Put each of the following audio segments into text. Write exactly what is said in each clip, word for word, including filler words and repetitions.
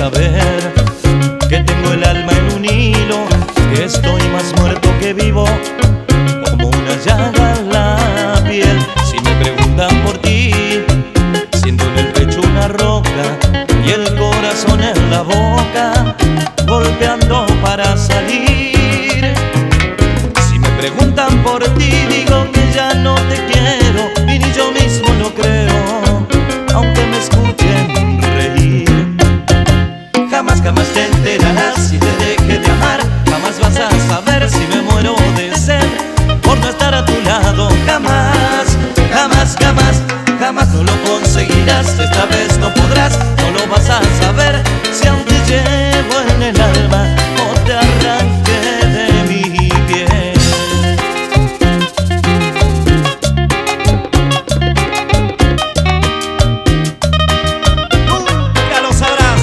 saber que tengo el alma en un hilo, que estoy más muerto que vivo, como una llaga en la piel. Si me preguntan por ti, siento en el pecho una roca y el corazón en la boca, golpeando para salir. Si me preguntan por ti, digo que ya no te quiero y ni yo mismo lo creo, aunque me escuchen reír. Jamás, jamás te enterarás si te deje de amar, jamás vas a saber si me muero de sed por no estar a tu lado. Jamás, jamás, jamás, jamás no lo conseguirás, esta vez no podrás, no lo vas a saber si aún te llevo en el alma o te arranqué de mi piel. Nunca lo sabrás.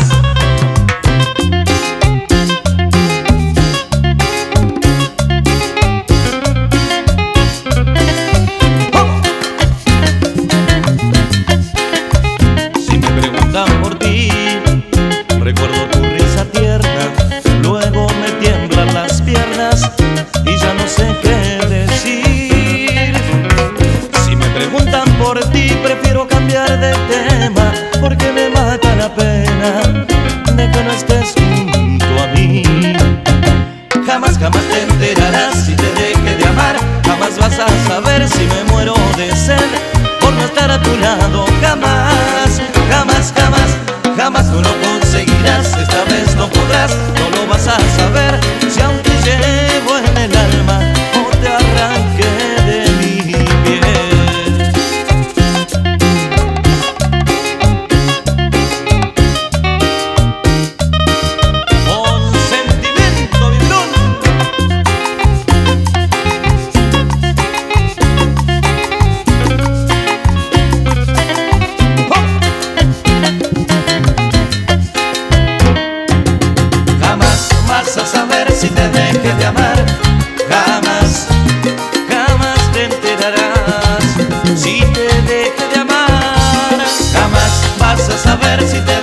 Si me preguntan por ti, recuerdo tu risa tierna, luego me tiemblan las piernas y ya no sé qué decir. Si me preguntan por ti, prefiero cambiar de tema, porque me mata la pena de que no estés junto a mí. Jamás, jamás te enterarás si te deje de amar, jamás vas a saber si me muero de sed por no estar a tu lado. Jamás, jamás, jamás, jamás no lo conseguirás, esta vez no podrás, no lo vas a saber si aún te llevo en el alma o te arranqué de mi piel. Con sentimiento, vibrón. Jamás vas a saber si te deje de amar, jamás, jamás te enterarás si te deje de amar, jamás vas a saber si te